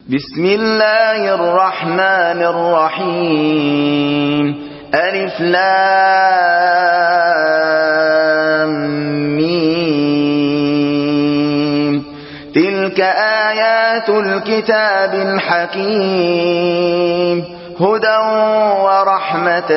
بسم الله الرحمن الرحيم ألف لام ميم تلك آيات الكتاب الحكيم هدى ورحمة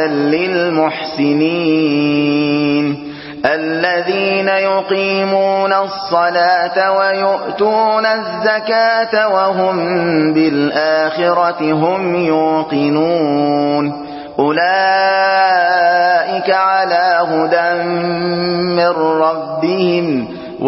للمحسنين الذين يقيمون الصلاة ويؤتون الزكاة وهم بالآخرة هم يوقنون أولئك على هدى من ربهم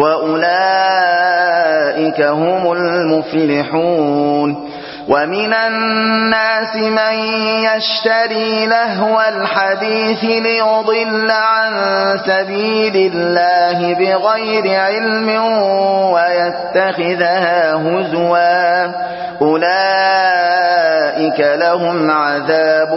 وأولئك هم المفلحون ومن الناس من يشتري لهو الحديث ليضل عن سبيل الله بغير علم ويتخذها هزوا أولئك لهم عذاب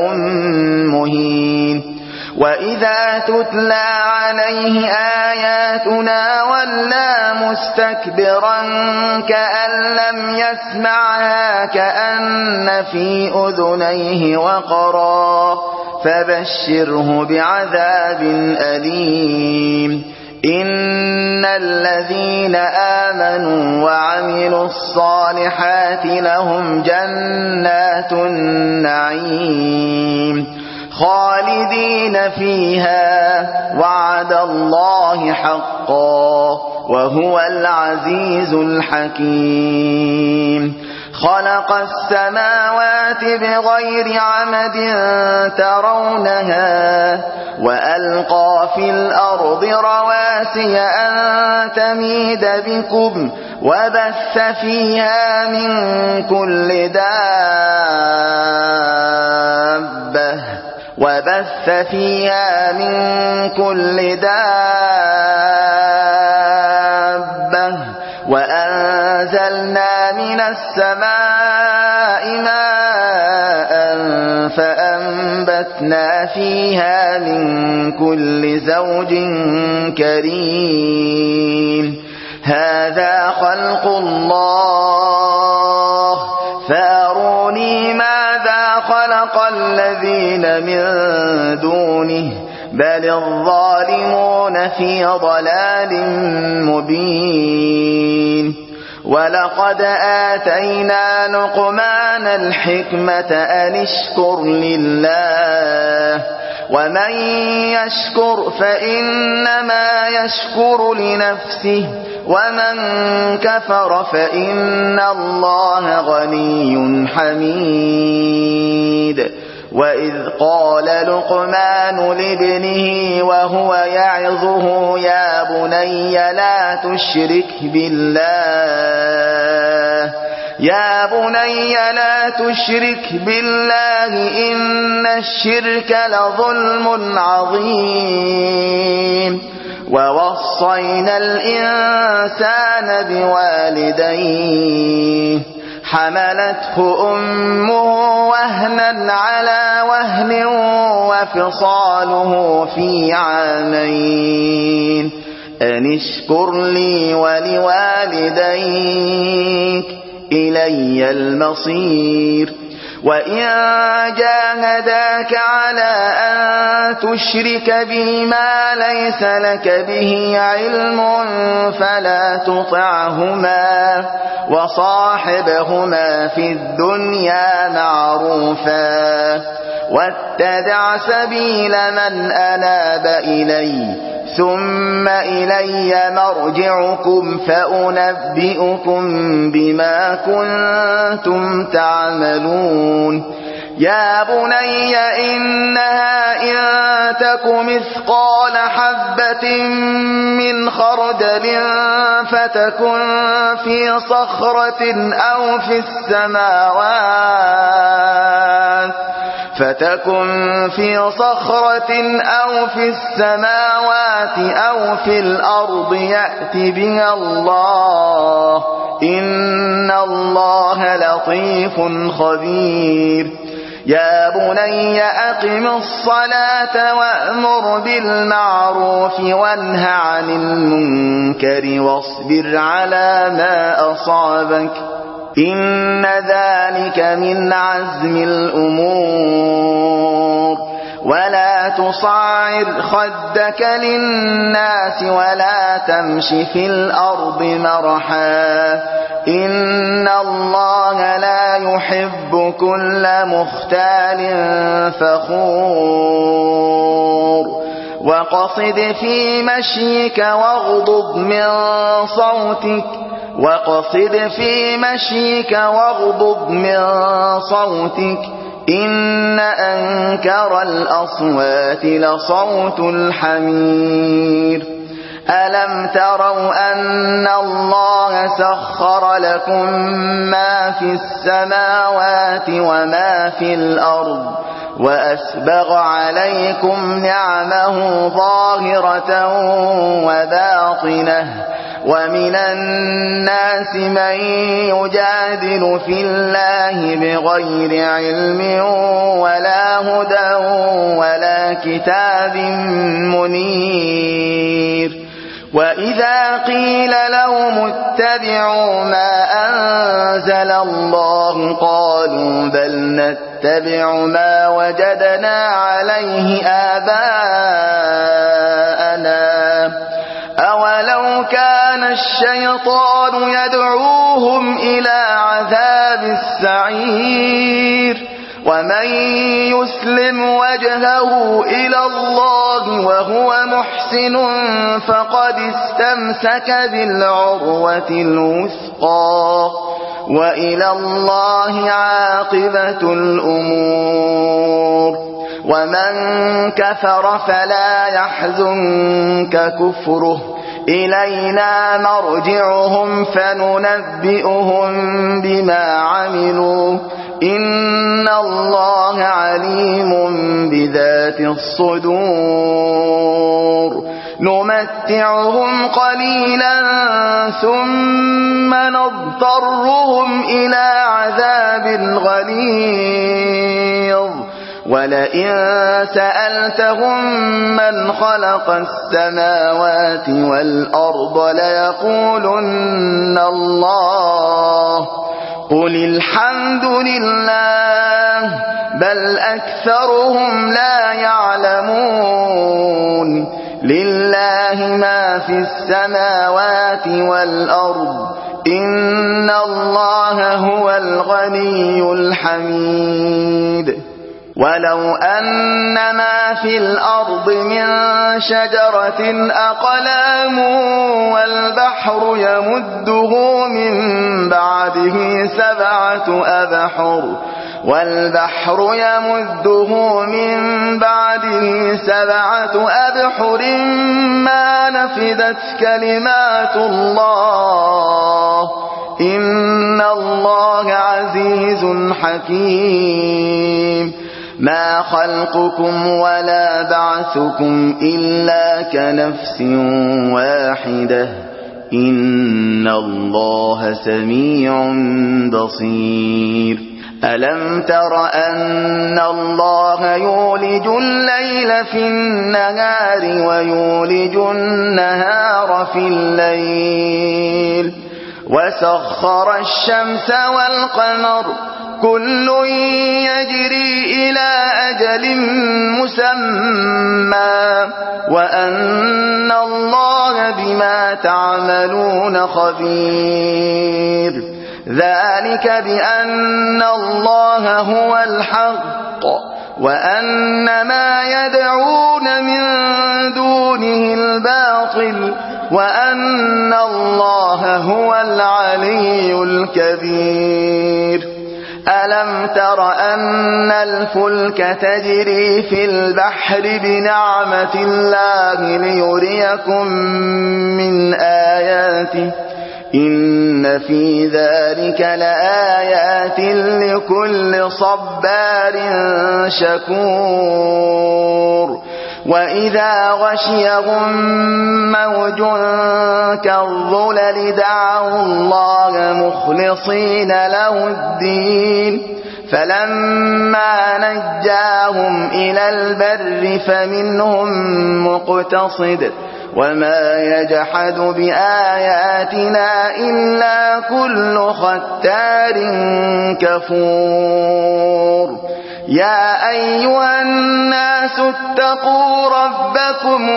مهين وإذا تتلى عليه آياتنا ولى مستكبرا كأن لم يسمعها كأن في أذنيه وقرا فبشره بعذاب أليم إن الذين آمنوا وعملوا الصالحات لهم جنات النعيم خالدين فيها وعد الله حقا وهو العزيز الحكيم خلق السماوات بغير عمد ترونها وألقى في الأرض رواسي أن تميد بكم وبث فيها من كل دابة وأنزلنا من السماء ماء فأنبتنا فيها من كل زوج كريم هذا خلق الله فأروني ماذا خلق الذين من دونه بل الظالمون في ضلال مبين ولقد آتينا لقمان الحكمة أن اشكر لله ومن يشكر فإنما يشكر لنفسه ومن كفر فإن الله غني حميد وإذ قال لقمان لابنه وهو يعظه يا بني لا تشرك بالله إن الشرك لظلم عظيم ووصينا الإنسان بوالديه حملته أمه وهنا على وهن وفصاله في عامين أن اشكر لي ولوالديك إلي المصير وإن جاهداك على أن تشرك بي ما ليس لك به علم فلا تطعهما وصاحبهما في الدنيا معروفا واتبع سبيل من أناب إلي ثم إلي مرجعكم فأنبئكم بما كنتم تعملون يا بني إنها إن تك مثقال حبة من خردل فتكن في صخرة أو في السماوات أو في الأرض يأت بها الله إن الله لطيف خبير يا بني أقم الصلاة وأمر بالمعروف وانه عن المنكر واصبر على ما أصابك إن ذلك ذلك من عزم الأمور. ولا تصعر خدك للناس ولا تمش في الأرض مرحا إن الله لا يحب كل مختال فخور. وقصد في مشيك واغضض من صوتك إن أنكر الأصوات لصوت الحمير. ألم تروا أن الله سخر لكم ما في السماوات وما في الأرض وأسبغ عليكم نعمه ظاهرة وباطنة ومن الناس من يجادل في الله بغير علم ولا هدى ولا كتاب منير. وإذا قيل لهم اتبعوا ما أنزل الله قالوا بل نتبع ما وجدنا عليه آباءنا أولو كان الشيطان يدعوهم إلى عذاب السعير. ومن يسلم وجهه إلى الله وهو محسن فقد استمسك بالعروة الوثقى وإلى الله عاقبة الأمور. ومن كفر فلا يحزنك كفره إلينا مرجعهم فننبئهم بما عملوا إن الله عليم بذات الصدور. نمتعهم قليلا ثم نضطرهم إلى عذاب غليظ. ولئن سألتهم من خلق السماوات والأرض ليقولن الله قل الحمد لله بل أكثرهم لا يعلمون. لله ما في السماوات والأرض إن الله هو الغني الحميد. ولو أن ما في الأرض من شجرة أقلام والبحر يمده من بعده سبعة أبحر ما نفدت كلمات الله إن الله عزيز حكيم. ما خلقكم ولا بعثكم إلا كنفس واحدة إن الله سميع بصير. ألم تر أن الله يولج الليل في النهار ويولج النهار في الليل وسخر الشمس والقمر كل يجري إلى أجل مسمى وأن الله بما تعملون خبير. ذلك بأن الله هو الحق وأن ما يدعون من دونه الباطل وأن الله هو العلي الكبير. ألم تر أن الفلك تجري في البحر بنعمة الله ليريكم من آياته إن في ذلك لآيات لكل صبار شكور. وإذا غشيهم موج كالظلل دعوا الله مخلصين له الدين فلما نجاهم إلى البر فمنهم مقتصد وما يجحد بآياتنا إلا كل ختار كفور يا أيها الناس اتقوا ربكم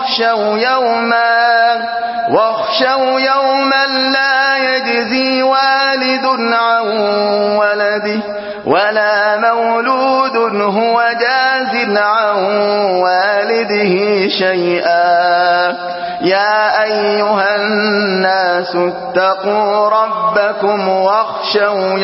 واخشوا يوما لا يجزي والد عن ولده ولا مولود هو جاز عن والده شيئا يا أيها الناس اتقوا ربكم واخشوا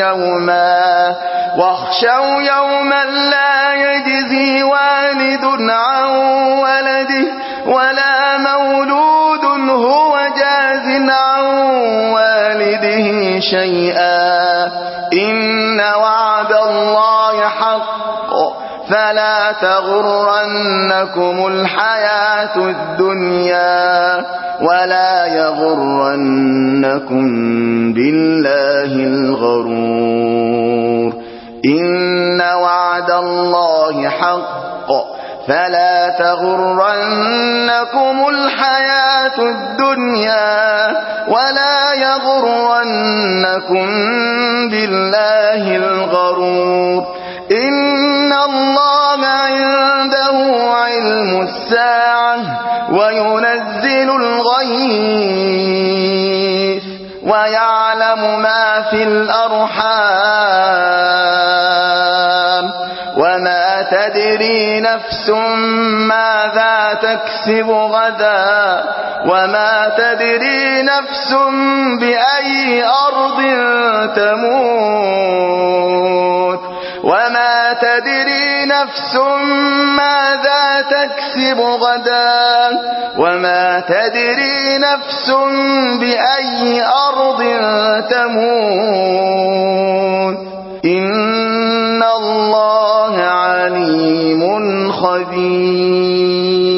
يوما لا يجزي والد عن ولده ولا مولود هو جاز عن والده شيئا إن وعد الله حق فلا تغرنكم الحياة الدنيا ولا يغرنكم بالله الغرور إن وعد الله حق فلا تغرنكم الحياة الدنيا ولا يغرنكم بالله الغرور إن الله عنده علم الساعة وينزل الغيث ويعلم ما في الأرحام وما تدري نفس ماذا تكسب غدا وما تدري نفس بأي أرض تموت وما تدري نفس ماذا تكسب غدا وما تدري نفس بأي أرض تموت إن الله عليم خبير